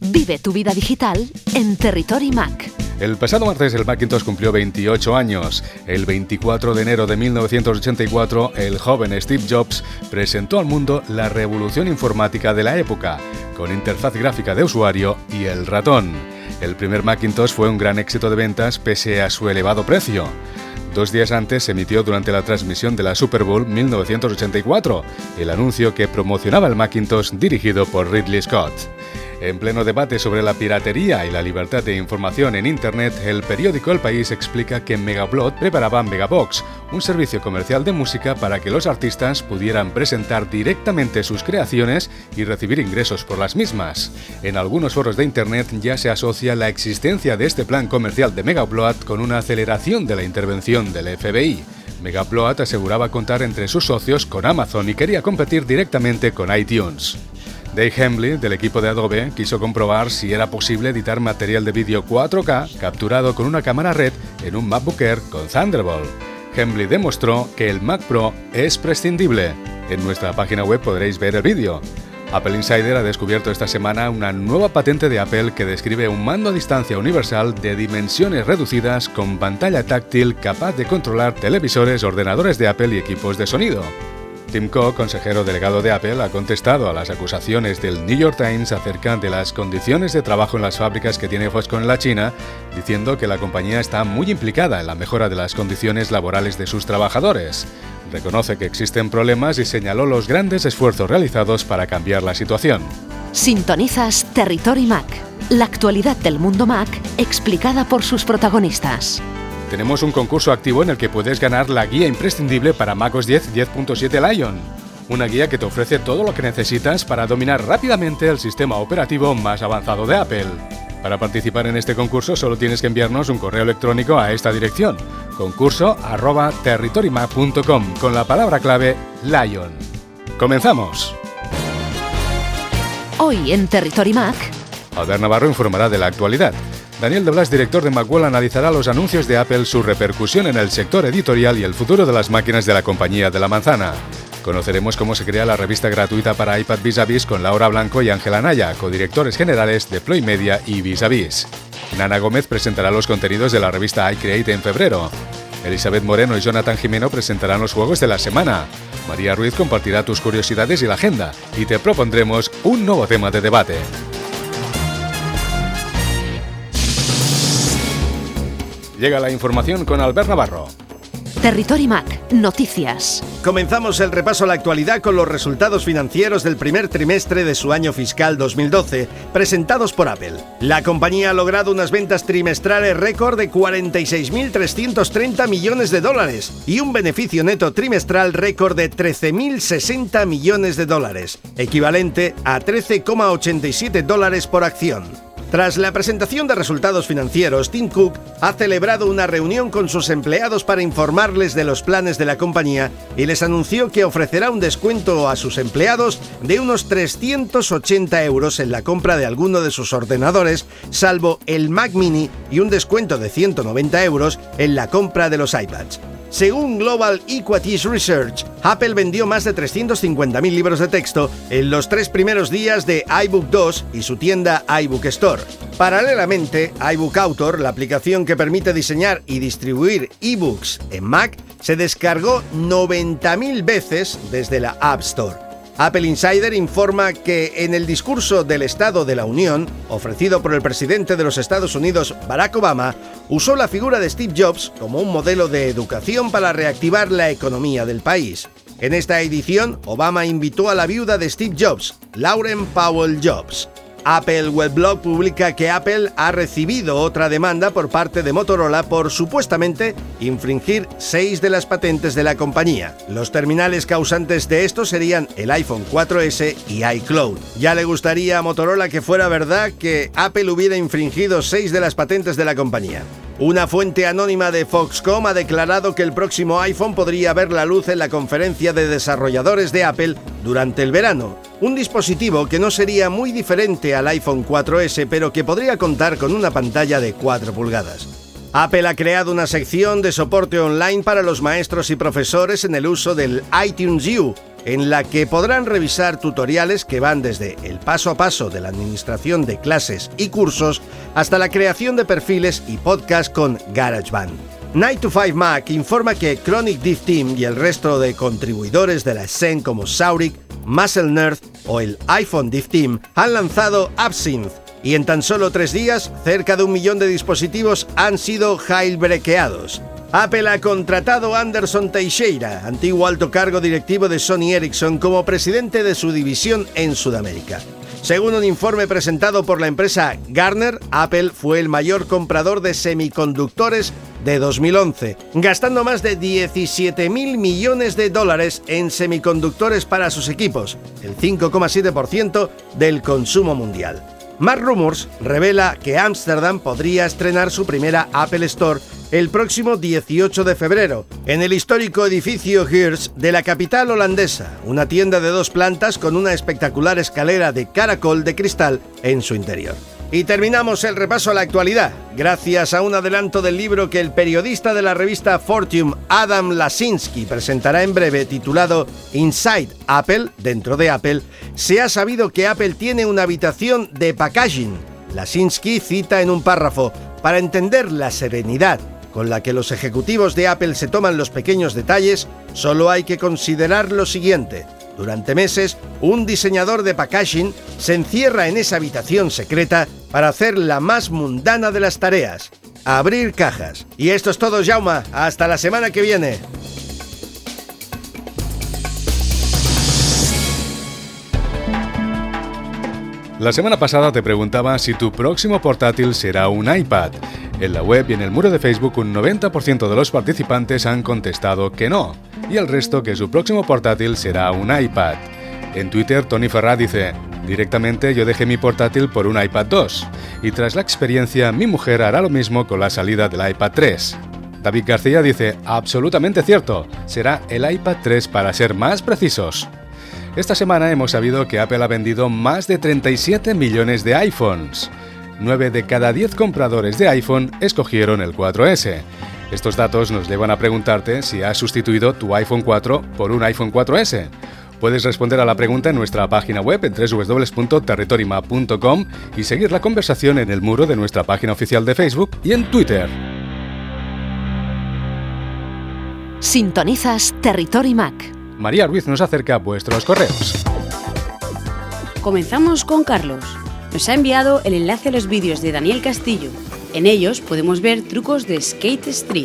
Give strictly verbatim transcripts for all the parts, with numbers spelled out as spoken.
Vive tu vida digital en Territory Mac. El pasado martes el Macintosh cumplió veintiocho años. El veinticuatro de enero de mil novecientos ochenta y cuatro, el joven Steve Jobs presentó al mundo la revolución informática de la época, con interfaz gráfica de usuario y el ratón. El primer Macintosh fue un gran éxito de ventas pese a su elevado precio. Dos días antes se emitió durante la transmisión de la Super Bowl mil novecientos ochenta y cuatro el anuncio que promocionaba el Macintosh dirigido por Ridley Scott. En pleno debate sobre la piratería y la libertad de información en Internet, el periódico El País explica que Megaupload preparaba Megabox, un servicio comercial de música para que los artistas pudieran presentar directamente sus creaciones y recibir ingresos por las mismas. En algunos foros de Internet ya se asocia la existencia de este plan comercial de Megaupload con una aceleración de la intervención del F B I. Megaupload aseguraba contar entre sus socios con Amazon y quería competir directamente con iTunes. Dave Hembley, del equipo de Adobe, quiso comprobar si era posible editar material de vídeo cuatro K capturado con una cámara R E D en un MacBook Air con Thunderbolt. Hembley demostró que el Mac Pro es prescindible. En nuestra página web podréis ver el vídeo. Apple Insider ha descubierto esta semana una nueva patente de Apple que describe un mando a distancia universal de dimensiones reducidas con pantalla táctil capaz de controlar televisores, ordenadores de Apple y equipos de sonido. Tim Cook, consejero delegado de Apple, ha contestado a las acusaciones del New York Times acerca de las condiciones de trabajo en las fábricas que tiene Foxconn en la China, diciendo que la compañía está muy implicada en la mejora de las condiciones laborales de sus trabajadores. Reconoce que existen problemas y señaló los grandes esfuerzos realizados para cambiar la situación. Sintonizas Territory Mac, la actualidad del mundo Mac explicada por sus protagonistas. Tenemos un concurso activo en el que puedes ganar la guía imprescindible para macOS diez diez punto siete Lion. Una guía que te ofrece todo lo que necesitas para dominar rápidamente el sistema operativo más avanzado de Apple. Para participar en este concurso solo tienes que enviarnos un correo electrónico a esta dirección: concurso arroba territorymac punto com con la palabra clave Lion. ¡Comenzamos! Hoy en Territory Mac, Albert Navarro informará de la actualidad. Daniel de Blas, director de Macworld, analizará los anuncios de Apple, su repercusión en el sector editorial y el futuro de las máquinas de la compañía de la manzana. Conoceremos cómo se crea la revista gratuita para iPad Vis a Vis con Laura Blanco y Ángela Naya, codirectores generales de Ploy Media y Vis a Vis. Nana Gómez presentará los contenidos de la revista iCreate en febrero. Elizabeth Moreno y Jonathan Jimeno presentarán los juegos de la semana. María Ruiz compartirá tus curiosidades y la agenda. Y te propondremos un nuevo tema de debate. Llega la información con Albert Navarro. Territory Mac, noticias. Comenzamos el repaso a la actualidad con los resultados financieros del primer trimestre de su año fiscal dos mil doce, presentados por Apple. La compañía ha logrado unas ventas trimestrales récord de cuarenta y seis mil trescientos treinta millones de dólares y un beneficio neto trimestral récord de trece mil sesenta millones de dólares, equivalente a trece coma ochenta y siete dólares por acción. Tras la presentación de resultados financieros, Tim Cook ha celebrado una reunión con sus empleados para informarles de los planes de la compañía y les anunció que ofrecerá un descuento a sus empleados de unos trescientos ochenta euros en la compra de alguno de sus ordenadores, salvo el Mac Mini, y un descuento de ciento noventa euros en la compra de los iPads. Según Global Equities Research, Apple vendió más de trescientos cincuenta mil libros de texto en los tres primeros días de iBook dos y su tienda iBook Store. Paralelamente, iBook Author, la aplicación que permite diseñar y distribuir ebooks en Mac, se descargó noventa mil veces desde la App Store. Apple Insider informa que en el discurso del Estado de la Unión, ofrecido por el presidente de los Estados Unidos, Barack Obama, usó la figura de Steve Jobs como un modelo de educación para reactivar la economía del país. En esta edición, Obama invitó a la viuda de Steve Jobs, Lauren Powell Jobs. Apple Weblog publica que Apple ha recibido otra demanda por parte de Motorola por supuestamente infringir seis de las patentes de la compañía. Los terminales causantes de esto serían el iPhone cuatro ese y iCloud. Ya le gustaría a Motorola que fuera verdad que Apple hubiera infringido seis de las patentes de la compañía. Una fuente anónima de Foxconn ha declarado que el próximo iPhone podría ver la luz en la conferencia de desarrolladores de Apple durante el verano. Un dispositivo que no sería muy diferente al iPhone cuatro ese, pero que podría contar con una pantalla de cuatro pulgadas. Apple ha creado una sección de soporte online para los maestros y profesores en el uso del iTunes U, en la que podrán revisar tutoriales que van desde el paso a paso de la administración de clases y cursos hasta la creación de perfiles y podcast con GarageBand. nine to five Mac informa que Chronic Dev Team y el resto de contribuidores de la escena como Saurik, Muscle Nerd o el iPhone Dev Team han lanzado Absinthe, y en tan solo tres días, cerca de un millón de dispositivos han sido jailbreakeados. Apple ha contratado a Anderson Teixeira, antiguo alto cargo directivo de Sony Ericsson, como presidente de su división en Sudamérica. Según un informe presentado por la empresa Gartner, Apple fue el mayor comprador de semiconductores de dos mil once, gastando más de diecisiete mil millones de dólares en semiconductores para sus equipos, el cinco coma siete por ciento del consumo mundial. Más Rumors revela que Ámsterdam podría estrenar su primera Apple Store el próximo dieciocho de febrero, en el histórico edificio Heers de la capital holandesa, una tienda de dos plantas con una espectacular escalera de caracol de cristal en su interior. Y terminamos el repaso a la actualidad, gracias a un adelanto del libro que el periodista de la revista Fortune, Adam Lasinski, presentará en breve, titulado Inside Apple, dentro de Apple. Se ha sabido que Apple tiene una habitación de packaging. Lasinski cita en un párrafo: para entender la serenidad con la que los ejecutivos de Apple se toman los pequeños detalles, solo hay que considerar lo siguiente. Durante meses, un diseñador de packaging se encierra en esa habitación secreta para hacer la más mundana de las tareas: abrir cajas. Y esto es todo, Jaume. Hasta la semana que viene. La semana pasada te preguntaba si tu próximo portátil será un iPad. En la web y en el muro de Facebook un noventa por ciento de los participantes han contestado que no, y el resto que su próximo portátil será un iPad. En Twitter, Tony Ferrá dice: directamente yo dejé mi portátil por un iPad dos, y tras la experiencia mi mujer hará lo mismo con la salida del iPad tres. David García dice: absolutamente cierto, será el iPad tres para ser más precisos. Esta semana hemos sabido que Apple ha vendido más de treinta y siete millones de iPhones. nueve de cada diez compradores de iPhone escogieron el cuatro ese. Estos datos nos llevan a preguntarte si has sustituido tu iPhone cuatro por un iPhone cuatro ese. Puedes responder a la pregunta en nuestra página web en doble u doble u doble u punto territorymap punto com y seguir la conversación en el muro de nuestra página oficial de Facebook y en Twitter. Sintonizas Territory Mac. María Ruiz nos acerca vuestros correos. Comenzamos con Carlos. Nos ha enviado el enlace a los vídeos de Daniel Castillo. En ellos podemos ver trucos de Skate Street.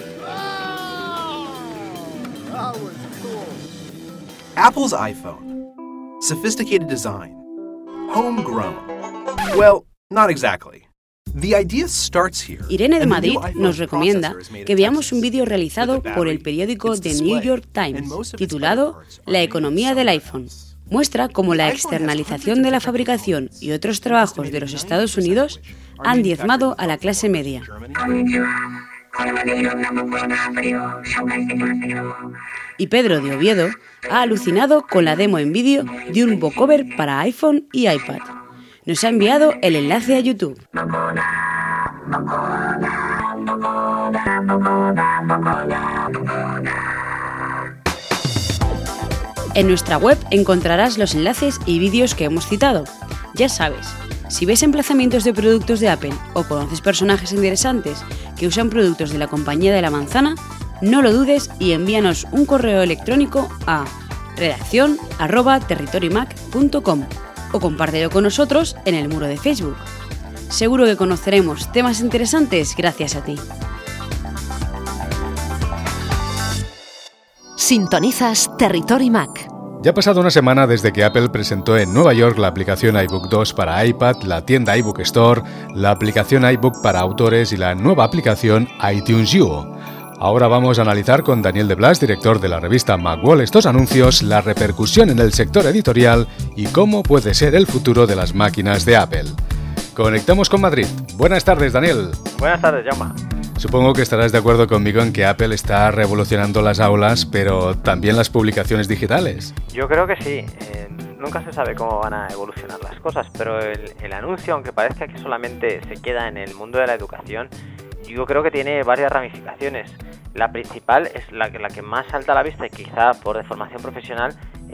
Apple's iPhone. Sophisticated design. Homegrown. Well, not exactly. The idea starts here. Irene de Madrid nos recomienda que veamos un vídeo realizado por el periódico The New York Times, titulado La economía del iPhone. Muestra cómo la externalización de la fabricación y otros trabajos de los Estados Unidos han diezmado a la clase media. Y Pedro de Oviedo ha alucinado con la demo en vídeo de un vocover para iPhone y iPad. Nos ha enviado el enlace a YouTube. En nuestra web encontrarás los enlaces y vídeos que hemos citado. Ya sabes, si ves emplazamientos de productos de Apple o conoces personajes interesantes que usan productos de la compañía de la manzana, no lo dudes y envíanos un correo electrónico a redacción arroba territorymac punto com o compártelo con nosotros en el muro de Facebook. Seguro que conoceremos temas interesantes gracias a ti. Sintonizas Territory Mac. Ya ha pasado una semana desde que Apple presentó en Nueva York la aplicación iBook dos para iPad, la tienda iBook Store, la aplicación iBook para autores y la nueva aplicación iTunes U. Ahora vamos a analizar con Daniel de Blas, director de la revista Macworld, estos anuncios, la repercusión en el sector editorial y cómo puede ser el futuro de las máquinas de Apple. Conectamos con Madrid. Buenas tardes, Daniel. Buenas tardes, Jaume. Supongo que estarás de acuerdo conmigo en que Apple está revolucionando las aulas, pero también las publicaciones digitales. Yo creo que sí. Eh, nunca se sabe cómo van a evolucionar las cosas, pero el, el anuncio, aunque parezca que solamente se queda en el mundo de la educación, yo creo que tiene varias ramificaciones. La principal es la que, la que más salta a la vista y quizá por deformación profesional es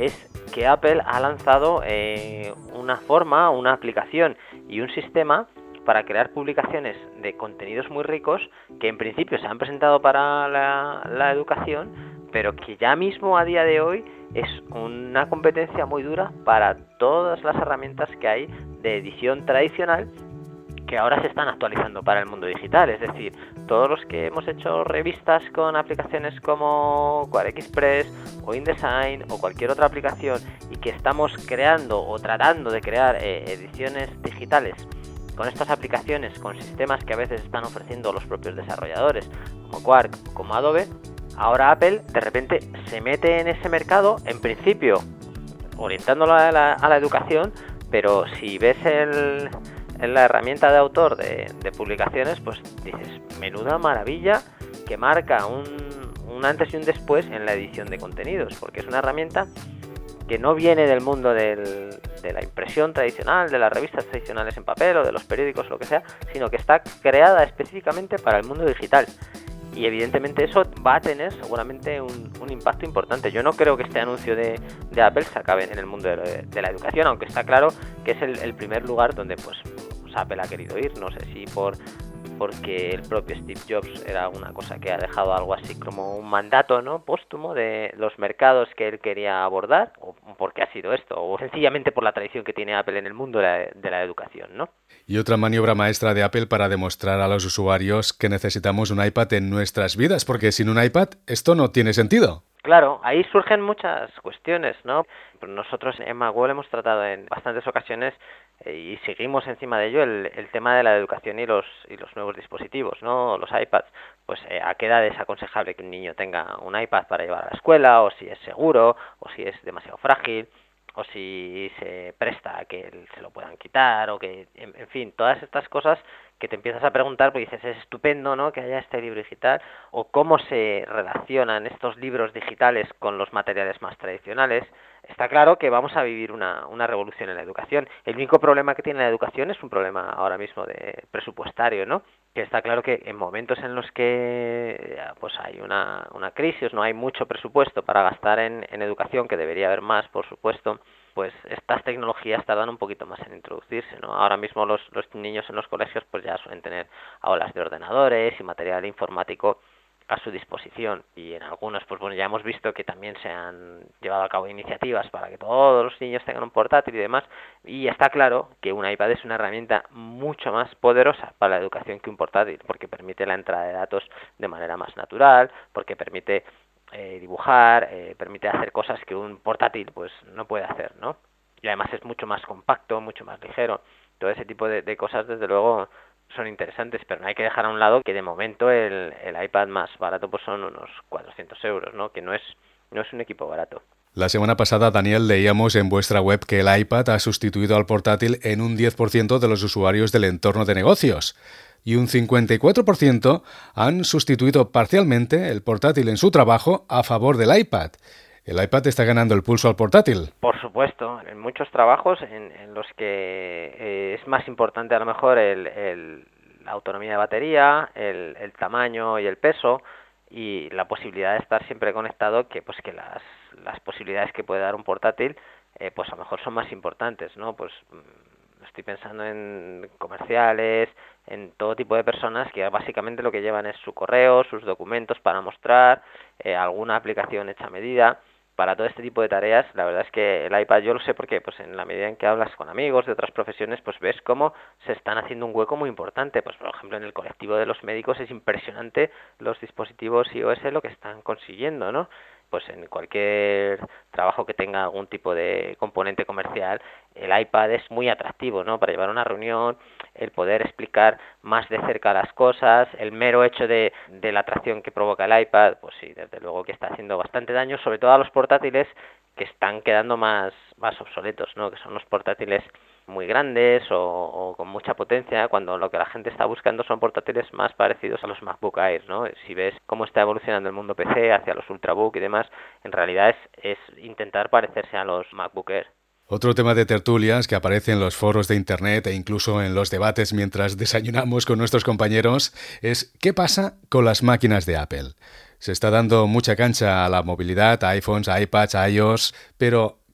que Apple ha lanzado eh, una forma, una aplicación y un sistema para crear publicaciones de contenidos muy ricos que en principio se han presentado para la, la educación, pero que ya mismo a día de hoy es una competencia muy dura para todas las herramientas que hay de edición tradicional que ahora se están actualizando para el mundo digital. Es decir, todos los que hemos hecho revistas con aplicaciones como QuareXpress o InDesign o cualquier otra aplicación y que estamos creando o tratando de crear eh, ediciones digitales con estas aplicaciones, con sistemas que a veces están ofreciendo los propios desarrolladores, como Quark o como Adobe, ahora Apple de repente se mete en ese mercado, en principio orientándolo a la, a la educación, pero si ves el, en la herramienta de autor de, de publicaciones, pues dices, menuda maravilla que marca un, un antes y un después en la edición de contenidos, porque es una herramienta que no viene del mundo del, de la impresión tradicional, de las revistas tradicionales en papel o de los periódicos o lo que sea, sino que está creada específicamente para el mundo digital. Y evidentemente eso va a tener seguramente un, un impacto importante. Yo no creo que este anuncio de, de Apple se acabe en el mundo de, de la educación, aunque está claro que es el, el primer lugar donde pues, pues Apple ha querido ir. No sé si por porque el propio Steve Jobs era una cosa que ha dejado algo así como un mandato, ¿no?, póstumo de los mercados que él quería abordar, o porque ha sido esto, o sencillamente por la tradición que tiene Apple en el mundo de la, de la educación, ¿no? Y otra maniobra maestra de Apple para demostrar a los usuarios que necesitamos un iPad en nuestras vidas, porque sin un iPad esto no tiene sentido. Claro, ahí surgen muchas cuestiones, ¿no? Nosotros en Macworld hemos tratado en bastantes ocasiones eh, y seguimos encima de ello el, el tema de la educación y los y los nuevos dispositivos, ¿no? Los iPads. Pues eh, a qué edad es aconsejable que un niño tenga un iPad para llevar a la escuela, o si es seguro, o si es demasiado frágil, o si se presta a que se lo puedan quitar, o que, en, en fin, todas estas cosas que te empiezas a preguntar, pues dices, es estupendo, ¿no?, que haya este libro digital, o cómo se relacionan estos libros digitales con los materiales más tradicionales. Está claro que vamos a vivir una, una revolución en la educación. El único problema que tiene la educación es un problema ahora mismo de presupuestario, ¿no? Que está claro que en momentos en los que pues hay una, una crisis, no hay mucho presupuesto para gastar en, en educación, que debería haber más, por supuesto, pues estas tecnologías tardan un poquito más en introducirse, ¿no? Ahora mismo los, los niños en los colegios pues ya suelen tener aulas de ordenadores y material informático a su disposición, y en algunos pues bueno, ya hemos visto que también se han llevado a cabo iniciativas para que todos los niños tengan un portátil y demás, y está claro que un iPad es una herramienta mucho más poderosa para la educación que un portátil, porque permite la entrada de datos de manera más natural, porque permite eh, dibujar, eh, permite hacer cosas que un portátil pues no puede hacer, ¿no? Y además es mucho más compacto, mucho más ligero. Todo ese tipo de, de cosas desde luego son interesantes, pero no hay que dejar a un lado que de momento el, el iPad más barato pues son unos cuatrocientos euros, ¿no? Que no es, no es un equipo barato. La semana pasada, Daniel, leíamos en vuestra web que el iPad ha sustituido al portátil en un diez por ciento de los usuarios del entorno de negocios, y un cincuenta y cuatro por ciento han sustituido parcialmente el portátil en su trabajo a favor del iPad. ¿El iPad está ganando el pulso al portátil? Por supuesto, en muchos trabajos en, en los que eh, es más importante a lo mejor el, el, la autonomía de batería, el, el tamaño y el peso, y la posibilidad de estar siempre conectado, que pues que las, las posibilidades que puede dar un portátil eh, pues a lo mejor son más importantes, ¿no? Pues estoy pensando en comerciales, en todo tipo de personas que básicamente lo que llevan es su correo, sus documentos para mostrar, eh, alguna aplicación hecha a medida. Para todo este tipo de tareas, la verdad es que el iPad, yo lo sé porque pues en la medida en que hablas con amigos de otras profesiones, pues ves cómo se están haciendo un hueco muy importante. Pues por ejemplo en el colectivo de los médicos es impresionante los dispositivos iOS lo que están consiguiendo, ¿no? Pues en cualquier trabajo que tenga algún tipo de componente comercial, el iPad es muy atractivo, ¿no? Para llevar una reunión, el poder explicar más de cerca las cosas, el mero hecho de, de la atracción que provoca el iPad, pues sí, desde luego que está haciendo bastante daño, sobre todo a los portátiles que están quedando más, más obsoletos, ¿no? Que son los portátiles muy grandes o, o con mucha potencia, cuando lo que la gente está buscando son portátiles más parecidos a los MacBook Air, ¿no? Si ves cómo está evolucionando el mundo P C hacia los Ultrabook y demás, en realidad es, es intentar parecerse a los MacBook Air. Otro tema de tertulias que aparece en los foros de Internet e incluso en los debates mientras desayunamos con nuestros compañeros es ¿qué pasa con las máquinas de Apple? Se está dando mucha cancha a la movilidad, a iPhones, a iPads, a iOS, pero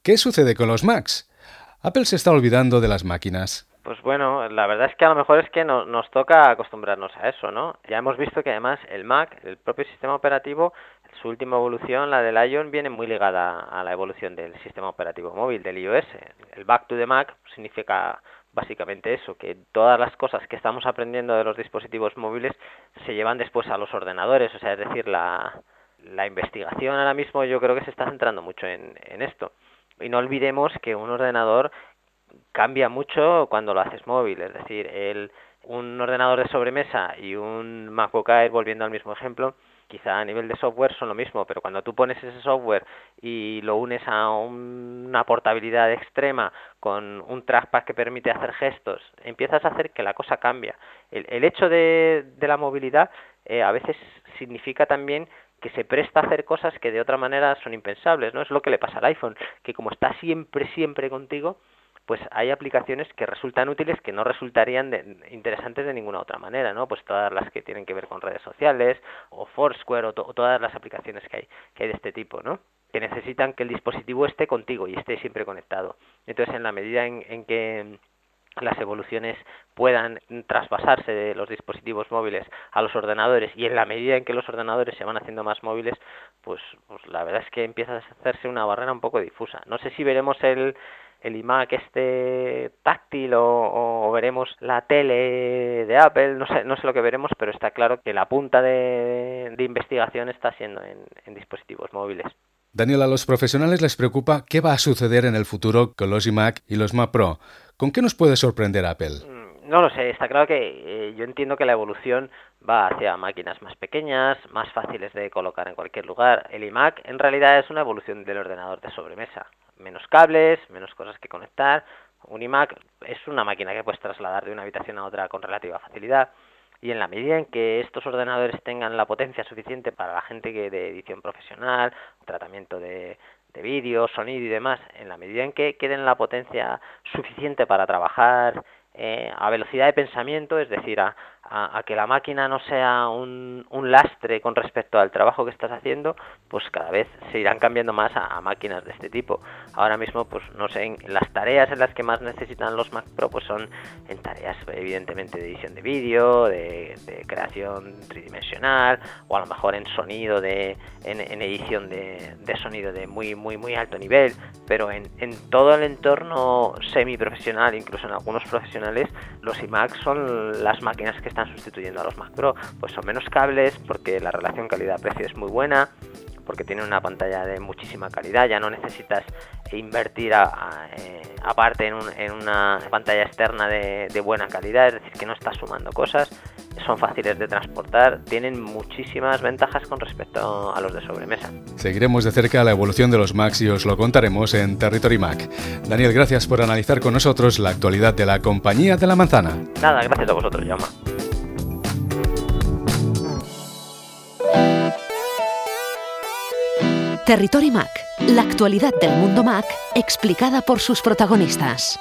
¿Qué sucede con los Macs? Apple se está olvidando de las máquinas. Pues bueno, la verdad es que a lo mejor es que no, nos toca acostumbrarnos a eso, ¿no? Ya hemos visto que además el Mac, el propio sistema operativo, su última evolución, la del Ion, viene muy ligada a la evolución del sistema operativo móvil, del iOS. El Back to the Mac significa básicamente eso, que todas las cosas que estamos aprendiendo de los dispositivos móviles se llevan después a los ordenadores, o sea, es decir, la, la investigación ahora mismo yo creo que se está centrando mucho en, en esto. Y no olvidemos que un ordenador cambia mucho cuando lo haces móvil, es decir, el, un ordenador de sobremesa y un MacBook Air, volviendo al mismo ejemplo, quizá a nivel de software son lo mismo, pero cuando tú pones ese software y lo unes a un, una portabilidad extrema con un trackpad que permite hacer gestos, empiezas a hacer que la cosa cambia. El, el hecho de, de la movilidad eh, a veces significa también que se presta a hacer cosas que de otra manera son impensables, ¿no? Es lo que le pasa al iPhone, que como está siempre, siempre contigo, pues hay aplicaciones que resultan útiles que no resultarían de, interesantes de ninguna otra manera, ¿no? Pues todas las que tienen que ver con redes sociales o Foursquare o, to, o todas las aplicaciones que hay que hay de este tipo, ¿no? Que necesitan que el dispositivo esté contigo y esté siempre conectado. Entonces, en la medida en, en que las evoluciones puedan traspasarse de los dispositivos móviles a los ordenadores y en la medida en que los ordenadores se van haciendo más móviles, pues, pues la verdad es que empieza a hacerse una barrera un poco difusa. No sé si veremos el el iMac este táctil o, o veremos la tele de Apple, no sé, no sé lo que veremos, pero está claro que la punta de, de investigación está siendo en, en dispositivos móviles. Daniel, a los profesionales les preocupa qué va a suceder en el futuro con los iMac y los Mac Pro. ¿Con qué nos puede sorprender Apple? No lo sé, está claro que eh, yo entiendo que la evolución va hacia máquinas más pequeñas, más fáciles de colocar en cualquier lugar. El iMac en realidad es una evolución del ordenador de sobremesa. Menos cables, menos cosas que conectar. Un iMac es una máquina que puedes trasladar de una habitación a otra con relativa facilidad. Y en la medida en que estos ordenadores tengan la potencia suficiente para la gente que de edición profesional, tratamiento de, de vídeo, sonido y demás, en la medida en que queden la potencia suficiente para trabajar eh, a velocidad de pensamiento, es decir, a, a, a que la máquina no sea un, un lastre con respecto al trabajo que estás haciendo, pues cada vez se irán cambiando más a, a máquinas de este tipo. Ahora mismo, pues no sé, en las tareas en las que más necesitan los Mac Pro, pues son en tareas evidentemente de edición de vídeo, de, de creación tridimensional, o a lo mejor en sonido, de en, en edición de, de sonido de muy muy muy alto nivel, pero en, en todo el entorno semiprofesional, incluso en algunos profesionales, los iMac son las máquinas que están sustituyendo a los Mac Pro. Pues son menos cables, porque la relación calidad-precio es muy buena, porque tienen una pantalla de muchísima calidad, ya no necesitas invertir a, a, eh, aparte en, un, en una pantalla externa de, de buena calidad, es decir, que no estás sumando cosas, son fáciles de transportar, tienen muchísimas ventajas con respecto a los de sobremesa. Seguiremos de cerca la evolución de los Macs y os lo contaremos en Territory Mac. Daniel, gracias por analizar con nosotros la actualidad de la compañía de la manzana. Nada, gracias a vosotros, Jaume. Territory Mac, la actualidad del mundo Mac explicada por sus protagonistas.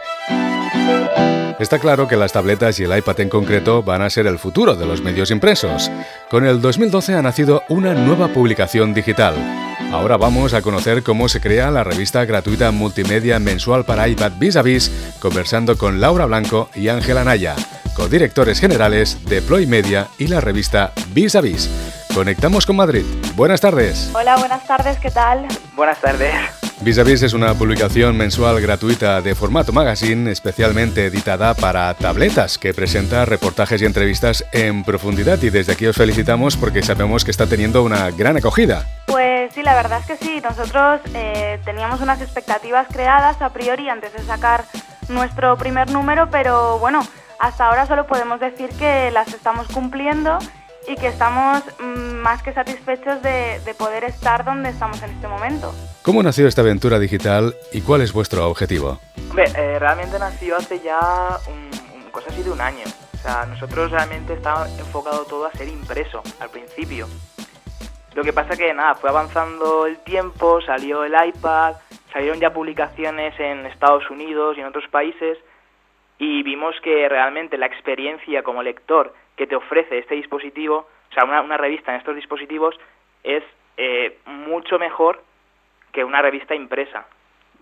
Está claro que las tabletas y el iPad en concreto van a ser el futuro de los medios impresos. Con el dos mil doce ha nacido una nueva publicación digital. Ahora vamos a conocer cómo se crea la revista gratuita multimedia mensual para iPad Vis a Vis, conversando con Laura Blanco y Ángela Naya, codirectores generales de Ploy Media y la revista Vis a Vis. Conectamos con Madrid. Buenas tardes. Hola, buenas tardes, ¿qué tal? Buenas tardes. Vis a Vis es una publicación mensual gratuita de formato magazine, especialmente editada para tabletas, que presenta reportajes y entrevistas en profundidad, y desde aquí os felicitamos porque sabemos que está teniendo una gran acogida. Pues sí, la verdad es que sí. Nosotros eh, teníamos unas expectativas creadas a priori antes de sacar nuestro primer número, pero bueno, hasta ahora solo podemos decir que las estamos cumpliendo y que estamos mmm, más que satisfechos de, de poder estar donde estamos en este momento. ¿Cómo nació esta aventura digital y cuál es vuestro objetivo? Hombre, eh, realmente nació hace ya un, un, cosa así de un año. O sea, nosotros realmente estaba enfocado todo a ser impreso al principio. Lo que pasa que nada, fue avanzando el tiempo, salió el iPad, salieron ya publicaciones en Estados Unidos y en otros países, y vimos que realmente la experiencia como lector que te ofrece este dispositivo, o sea, una, una revista en estos dispositivos, es eh, mucho mejor que una revista impresa.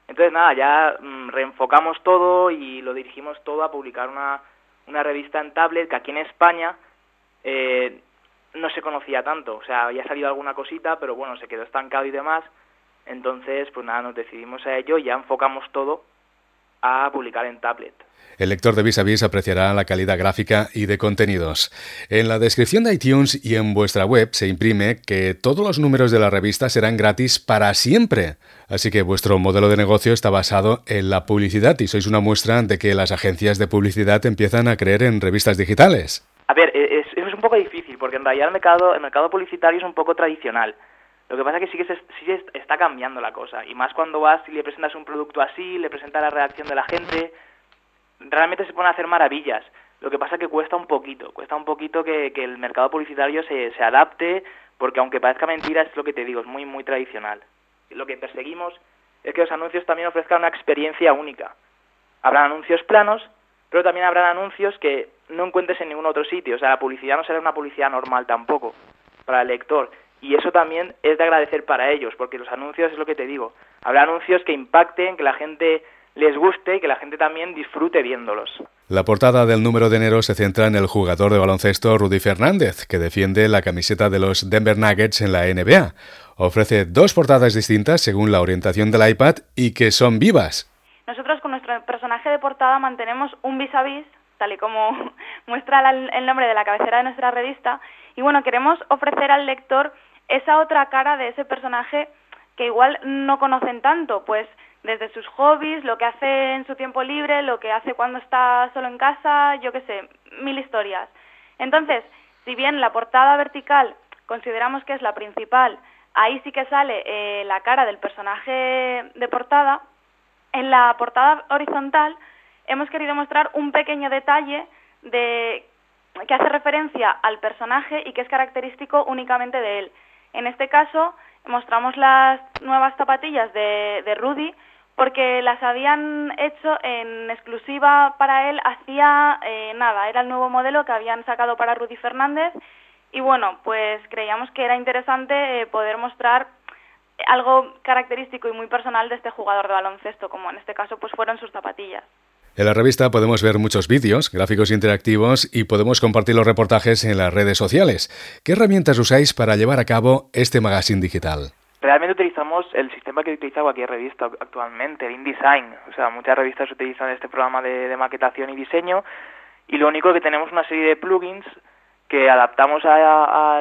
Entonces nada, ya mmm, reenfocamos todo y lo dirigimos todo a publicar una, una revista en tablet que aquí en España eh, no se conocía tanto. O sea, había salido alguna cosita, pero bueno, se quedó estancado y demás. Entonces, pues nada, nos decidimos a ello y ya enfocamos todo a publicar en tablet. El lector de Vis a Vis apreciará la calidad gráfica y de contenidos. En la descripción de iTunes y en vuestra web se imprime que todos los números de la revista serán gratis para siempre. Así que vuestro modelo de negocio está basado en la publicidad y sois una muestra de que las agencias de publicidad empiezan a creer en revistas digitales. A ver, es, es un poco difícil porque en realidad el mercado, el mercado publicitario es un poco tradicional. Lo que pasa es que sí que se, sí se está cambiando la cosa. Y más cuando vas y le presentas un producto así, le presentas la reacción de la gente, realmente se pone a hacer maravillas. Lo que pasa es que cuesta un poquito, cuesta un poquito que, que el mercado publicitario se, se adapte, porque aunque parezca mentira, es lo que te digo, es muy, muy tradicional. Lo que perseguimos es que los anuncios también ofrezcan una experiencia única. Habrá anuncios planos, pero también habrá anuncios que no encuentres en ningún otro sitio. O sea, la publicidad no será una publicidad normal tampoco para el lector. Y eso también es de agradecer para ellos, porque los anuncios es lo que te digo. Habrá anuncios que impacten, que la gente les guste y que la gente también disfrute viéndolos. La portada del número de enero se centra en el jugador de baloncesto Rudy Fernández, que defiende la camiseta de los Denver Nuggets en la N B A. Ofrece dos portadas distintas según la orientación del iPad y que son vivas. Nosotros con nuestro personaje de portada mantenemos un vis a vis, tal y como muestra el nombre de la cabecera de nuestra revista, y bueno, queremos ofrecer al lector esa otra cara de ese personaje que igual no conocen tanto, pues desde sus hobbies, lo que hace en su tiempo libre, lo que hace cuando está solo en casa, yo qué sé, mil historias. Entonces, si bien la portada vertical consideramos que es la principal, ahí sí que sale eh, la cara del personaje de portada, en la portada horizontal hemos querido mostrar un pequeño detalle de que hace referencia al personaje y que es característico únicamente de él. En este caso, mostramos las nuevas zapatillas de, de Rudy porque las habían hecho en exclusiva para él hacía eh, nada. Era el nuevo modelo que habían sacado para Rudy Fernández y bueno, pues creíamos que era interesante eh, poder mostrar algo característico y muy personal de este jugador de baloncesto, como en este caso pues fueron sus zapatillas. En la revista podemos ver muchos vídeos, gráficos interactivos y podemos compartir los reportajes en las redes sociales. ¿Qué herramientas usáis para llevar a cabo este magazine digital? Realmente utilizamos el sistema que utiliza cualquier revista actualmente, el InDesign. O sea, muchas revistas utilizan este programa de, de maquetación y diseño y lo único que tenemos una serie de plugins que adaptamos a, a,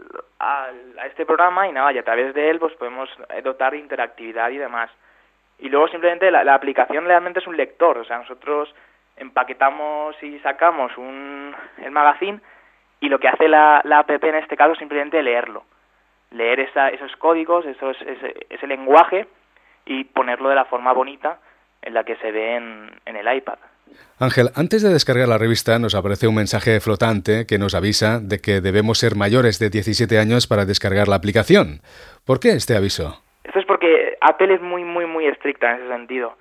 a, a este programa y nada, y a través de él pues podemos dotar de interactividad y demás. Y luego simplemente la, la aplicación realmente es un lector, o sea, nosotros empaquetamos y sacamos un, el magazine y lo que hace la, la app en este caso es simplemente leerlo, leer esa, esos códigos, esos, ese, ese lenguaje y ponerlo de la forma bonita en la que se ve en, en el iPad. Ángel, antes de descargar la revista nos aparece un mensaje flotante que nos avisa de que debemos ser mayores de diecisiete años para descargar la aplicación. ¿Por qué este aviso? Esto es porque Apple es muy, muy, muy estricta en ese sentido.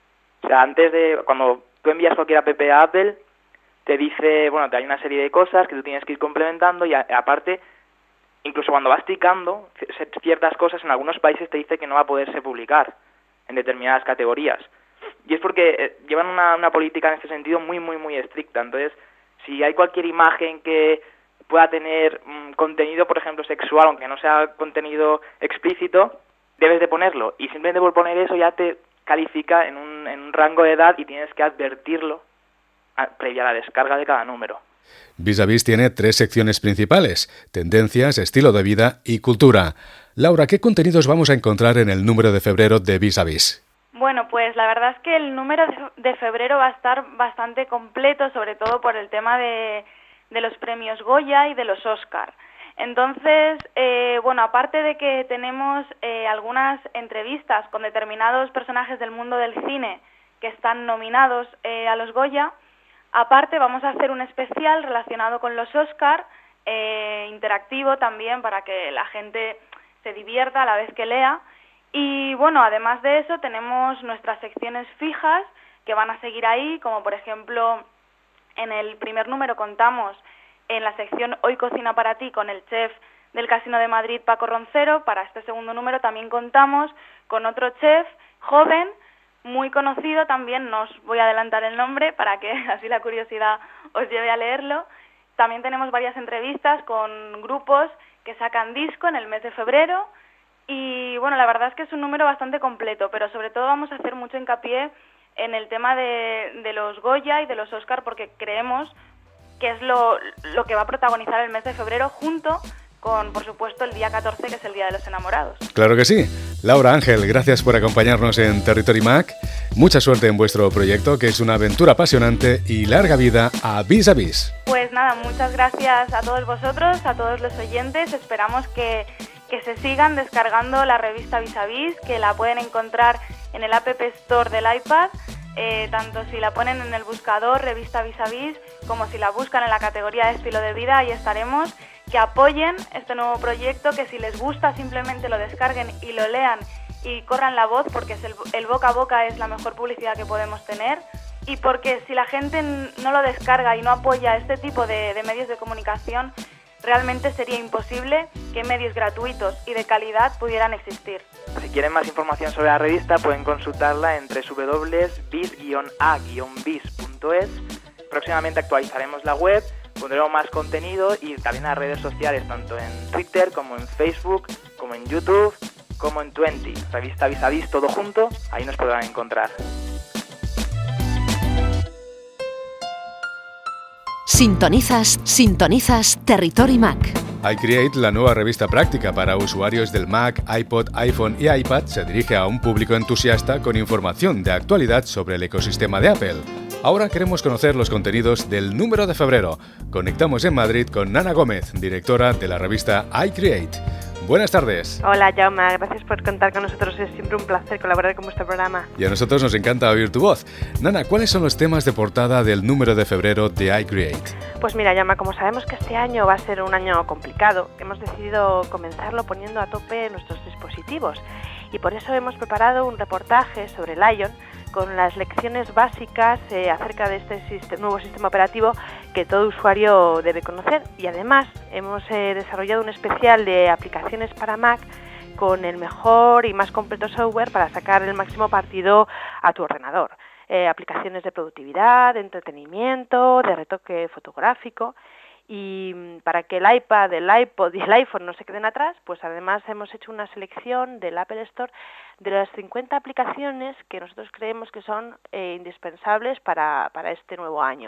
O sea, antes de, cuando tú envías cualquier app a Apple, te dice, bueno, te hay una serie de cosas que tú tienes que ir complementando y a, aparte, incluso cuando vas ticando ciertas cosas, en algunos países te dice que no va a poderse publicar en determinadas categorías. Y es porque eh, llevan una, una política en este sentido muy, muy, muy estricta. Entonces, si hay cualquier imagen que pueda tener mmm, contenido, por ejemplo, sexual, aunque no sea contenido explícito, debes de ponerlo. Y simplemente por poner eso ya te califica en un, en un rango de edad y tienes que advertirlo a, previa a la descarga de cada número. Vis a Vis tiene tres secciones principales: tendencias, estilo de vida y cultura. Laura, ¿qué contenidos vamos a encontrar en el número de febrero de Vis a Vis? Bueno, pues la verdad es que el número de febrero va a estar bastante completo, sobre todo por el tema de, de los premios Goya y de los Oscar. Entonces, eh, bueno, aparte de que tenemos eh, algunas entrevistas con determinados personajes del mundo del cine que están nominados eh, a los Goya, aparte vamos a hacer un especial relacionado con los Oscar, eh, interactivo también para que la gente se divierta a la vez que lea. Y bueno, además de eso tenemos nuestras secciones fijas que van a seguir ahí, como por ejemplo en el primer número contamos en la sección Hoy Cocina para ti con el chef del Casino de Madrid, Paco Roncero. Para este segundo número también contamos con otro chef joven muy conocido también, no os voy a adelantar el nombre para que así la curiosidad os lleve a leerlo. También tenemos varias entrevistas con grupos que sacan disco en el mes de febrero y bueno, la verdad es que es un número bastante completo, pero sobre todo vamos a hacer mucho hincapié en el tema de, de los Goya y de los Oscar porque creemos que es lo, lo que va a protagonizar el mes de febrero junto con, por supuesto, el día catorce, que es el Día de los Enamorados. Claro que sí. Laura, Ángel, gracias por acompañarnos en Territory Mac. Mucha suerte en vuestro proyecto, que es una aventura apasionante, y larga vida a Vis a Vis. Pues nada, muchas gracias a todos vosotros, a todos los oyentes. Esperamos que, que se sigan descargando la revista Vis a Vis, que la pueden encontrar en el App Store del iPad, eh, tanto si la ponen en el buscador Revista Vis a Vis, como si la buscan en la categoría de estilo de vida, ahí estaremos. Que apoyen este nuevo proyecto, que si les gusta simplemente lo descarguen y lo lean y corran la voz, porque es el, el boca a boca es la mejor publicidad que podemos tener, y porque si la gente no lo descarga y no apoya este tipo de, de medios de comunicación, realmente sería imposible que medios gratuitos y de calidad pudieran existir. Si quieren más información sobre la revista pueden consultarla en doble u doble u doble u punto bis guion a guion bis punto es. Próximamente actualizaremos la web, pondremos más contenido y también las redes sociales, tanto en Twitter como en Facebook, como en YouTube, como en Twenty. Revista Vis a Vis, todo junto, ahí nos podrán encontrar. Sintonizas, sintonizas Territory Mac. iCreate, la nueva revista práctica para usuarios del Mac, iPod, iPhone y iPad, se dirige a un público entusiasta con información de actualidad sobre el ecosistema de Apple. Ahora queremos conocer los contenidos del número de febrero. Conectamos en Madrid con Nana Gómez, directora de la revista iCreate. Buenas tardes. Hola, Jaume, gracias por contar con nosotros. Es siempre un placer colaborar con vuestro programa. Y a nosotros nos encanta oír tu voz. Nana, ¿cuáles son los temas de portada del número de febrero de iCreate? Pues mira, Jaume, como sabemos que este año va a ser un año complicado, hemos decidido comenzarlo poniendo a tope nuestros dispositivos. Y por eso hemos preparado un reportaje sobre Lion, con las lecciones básicas eh, acerca de este sistema, nuevo sistema operativo que todo usuario debe conocer. Y además hemos eh, desarrollado un especial de aplicaciones para Mac con el mejor y más completo software para sacar el máximo partido a tu ordenador. Eh, aplicaciones de productividad, de entretenimiento, de retoque fotográfico. Y para que el iPad, el iPod y el iPhone no se queden atrás, pues además hemos hecho una selección del Apple Store de las cincuenta aplicaciones que nosotros creemos que son eh, indispensables para, para este nuevo año.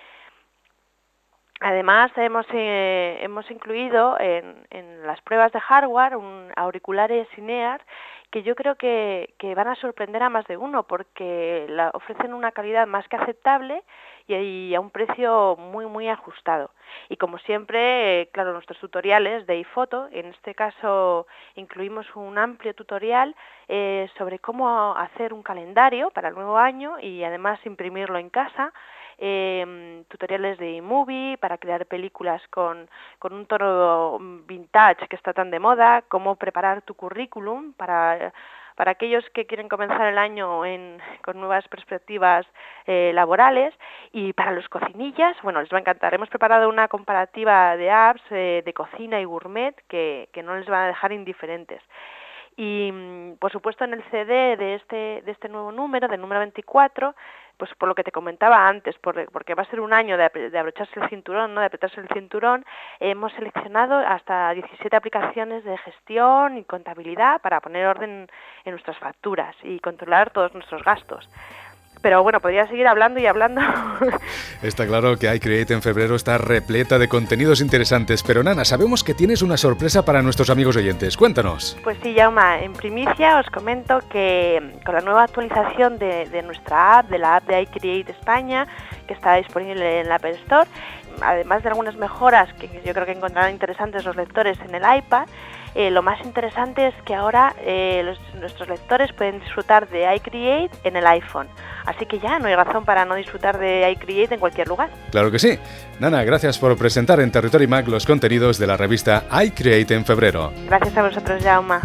Además hemos, eh, hemos incluido en, en las pruebas de hardware un auriculares in-ear que yo creo que, que van a sorprender a más de uno porque la, ofrecen una calidad más que aceptable y, y a un precio muy muy ajustado. Y como siempre, eh, claro, nuestros tutoriales de iPhoto, en este caso incluimos un amplio tutorial eh, sobre cómo hacer un calendario para el nuevo año y además imprimirlo en casa. Eh, tutoriales de iMovie para crear películas con, con un tono vintage que está tan de moda, cómo preparar tu currículum para, para aquellos que quieren comenzar el año en, con nuevas perspectivas eh, laborales, y para los cocinillas, bueno, les va a encantar. Hemos preparado una comparativa de apps eh, de cocina y gourmet que, que no les van a dejar indiferentes. Y por supuesto en el C D de este, de este nuevo número, del número veinticuatro, pues por lo que te comentaba antes, por, porque va a ser un año de, de abrocharse el cinturón, ¿no? de apretarse el cinturón, hemos seleccionado hasta diecisiete aplicaciones de gestión y contabilidad para poner orden en nuestras facturas y controlar todos nuestros gastos. Pero bueno, podría seguir hablando y hablando. Está claro que iCreate en febrero está repleta de contenidos interesantes, pero Nana, sabemos que tienes una sorpresa para nuestros amigos oyentes. Cuéntanos. Pues sí, Jaume, en primicia os comento que con la nueva actualización de, de nuestra app, de la app de iCreate España, que está disponible en la Apple Store, además de algunas mejoras que yo creo que encontrarán interesantes los lectores en el iPad, Eh, lo más interesante es que ahora eh, los, nuestros lectores pueden disfrutar de iCreate en el iPhone. Así que ya no hay razón para no disfrutar de iCreate en cualquier lugar. Claro que sí. Nana, gracias por presentar en Territory Mac los contenidos de la revista iCreate en febrero. Gracias a vosotros, Jaume.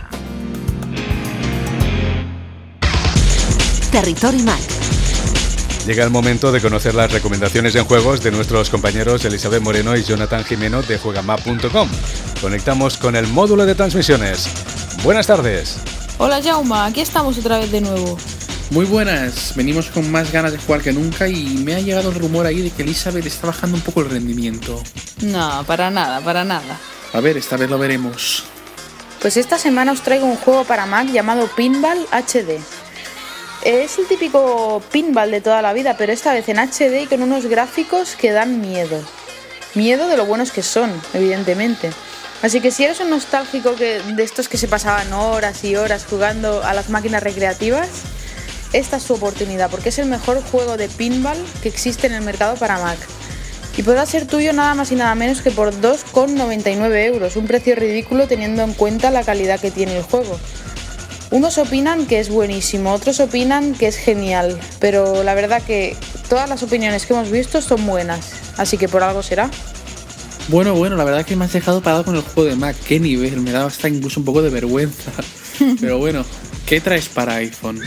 Territory Mac. Llega el momento de conocer las recomendaciones en juegos de nuestros compañeros Elizabeth Moreno y Jonathan Jimeno de juegamap punto com. Conectamos con el módulo de transmisiones. Buenas tardes. Hola Jaume, aquí estamos otra vez de nuevo. Muy buenas, venimos con más ganas de jugar que nunca y me ha llegado el rumor ahí de que Elizabeth está bajando un poco el rendimiento. No, para nada, para nada. A ver, esta vez lo veremos. Pues esta semana os traigo un juego para Mac llamado Pinball H D. Es el típico pinball de toda la vida, pero esta vez en H D y con unos gráficos que dan miedo. Miedo de lo buenos que son, evidentemente. Así que si eres un nostálgico que, de estos que se pasaban horas y horas jugando a las máquinas recreativas, esta es su oportunidad, porque es el mejor juego de pinball que existe en el mercado para Mac. Y podrá ser tuyo nada más y nada menos que por dos con noventa y nueve euros, un precio ridículo teniendo en cuenta la calidad que tiene el juego. Unos opinan que es buenísimo, otros opinan que es genial, pero la verdad que todas las opiniones que hemos visto son buenas, así que por algo será. Bueno, bueno, la verdad que me has dejado parado con el juego de Mac, qué nivel, me da hasta incluso un poco de vergüenza. Pero bueno, ¿qué traes para iPhone?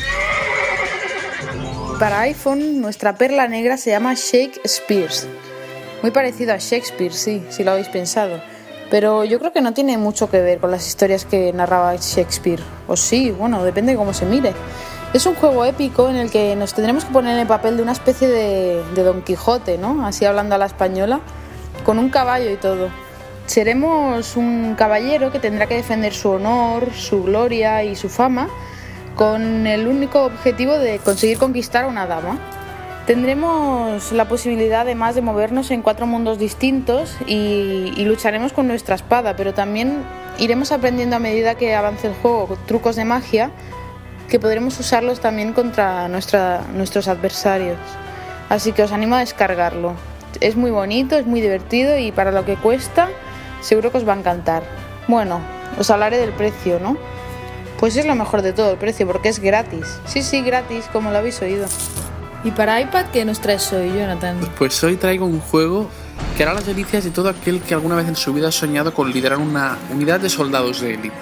Para iPhone, nuestra perla negra se llama Shakespeare. Muy parecido a Shakespeare, sí, si lo habéis pensado. Pero yo creo que no tiene mucho que ver con las historias que narraba Shakespeare. O sí, bueno, depende de cómo se mire. Es un juego épico en el que nos tendremos que poner en el papel de una especie de, de Don Quijote, ¿no? Así hablando a la española, con un caballo y todo. Seremos un caballero que tendrá que defender su honor, su gloria y su fama, con el único objetivo de conseguir conquistar a una dama. Tendremos la posibilidad además de movernos en cuatro mundos distintos y, y lucharemos con nuestra espada, pero también iremos aprendiendo a medida que avance el juego trucos de magia que podremos usarlos también contra nuestra, nuestros adversarios. Así que os animo a descargarlo. Es muy bonito, es muy divertido y para lo que cuesta seguro que os va a encantar. Bueno, os hablaré del precio, ¿no? Pues es lo mejor de todo el precio, porque es gratis. Sí, sí, gratis, como lo habéis oído. ¿Y para iPad qué nos traes hoy, Jonathan? Pues hoy traigo un juego que hará las delicias de todo aquel que alguna vez en su vida ha soñado con liderar una unidad de soldados de élite.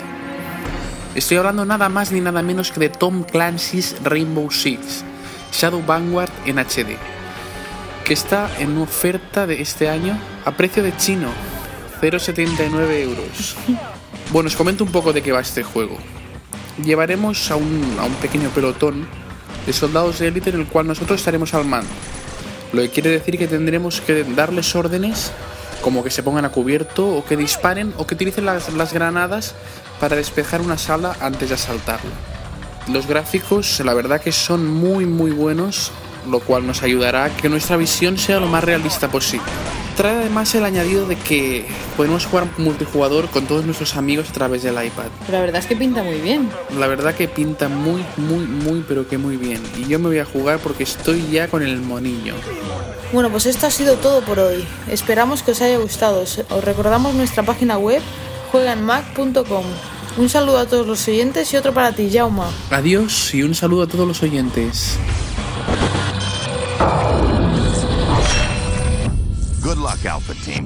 Estoy hablando nada más ni nada menos que de Tom Clancy's Rainbow Six, Shadow Vanguard en H D, que está en oferta de este año a precio de chino, cero coma setenta y nueve euros. Bueno, os comento un poco de qué va este juego. Llevaremos a un, a un pequeño pelotón de soldados de élite en el cual nosotros estaremos al mando. Lo que quiere decir que tendremos que darles órdenes como que se pongan a cubierto o que disparen o que utilicen las, las granadas para despejar una sala antes de asaltarla. Los gráficos la verdad que son muy muy buenos, lo cual nos ayudará a que nuestra visión sea lo más realista posible. Trae además el añadido de que podemos jugar multijugador con todos nuestros amigos a través del iPad. Pero la verdad es que pinta muy bien. La verdad que pinta muy, muy, muy, pero que muy bien. Y yo me voy a jugar porque estoy ya con el monillo. Bueno, pues esto ha sido todo por hoy. Esperamos que os haya gustado. Os recordamos nuestra página web, juega en mac punto com. Un saludo a todos los oyentes y otro para ti, Jaume. Adiós y un saludo a todos los oyentes. Good luck, Alpha Team.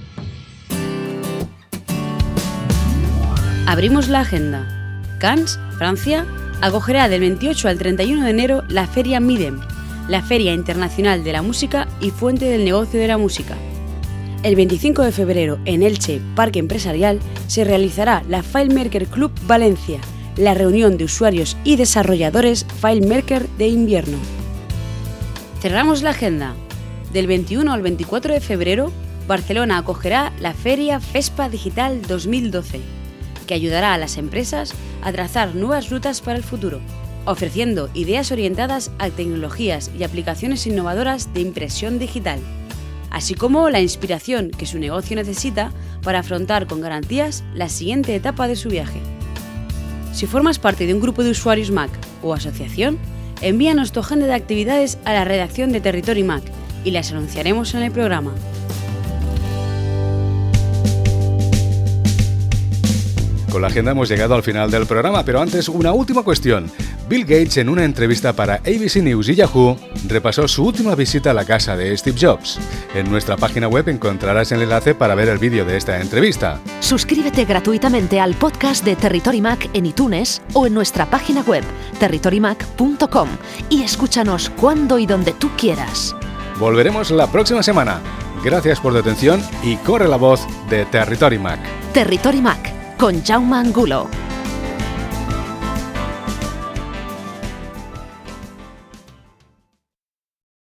Abrimos la agenda. Cannes, Francia, acogerá del veintiocho al treinta y uno de enero la Feria Midem, la Feria Internacional de la Música y fuente del negocio de la música. El veinticinco de febrero, en Elche, Parque Empresarial, se realizará la FileMaker Club Valencia, la reunión de usuarios y desarrolladores FileMaker de invierno. Cerramos la agenda. Del veintiuno al veinticuatro de febrero, Barcelona acogerá la Feria FESPA Digital dos mil doce, que ayudará a las empresas a trazar nuevas rutas para el futuro, ofreciendo ideas orientadas a tecnologías y aplicaciones innovadoras de impresión digital, así como la inspiración que su negocio necesita para afrontar con garantías la siguiente etapa de su viaje. Si formas parte de un grupo de usuarios Mac o asociación, envíanos tu agenda de actividades a la redacción de Territory Mac y las anunciaremos en el programa. Con la agenda hemos llegado al final del programa, pero antes una última cuestión. Bill Gates, en una entrevista para A B C News y Yahoo, repasó su última visita a la casa de Steve Jobs. En nuestra página web encontrarás el enlace para ver el vídeo de esta entrevista. Suscríbete gratuitamente al podcast de Territory Mac en iTunes o en nuestra página web territory mac punto com y escúchanos cuando y donde tú quieras. Volveremos la próxima semana. Gracias por tu atención y corre la voz de Territory Mac. Territory Mac, con Jaume Angulo.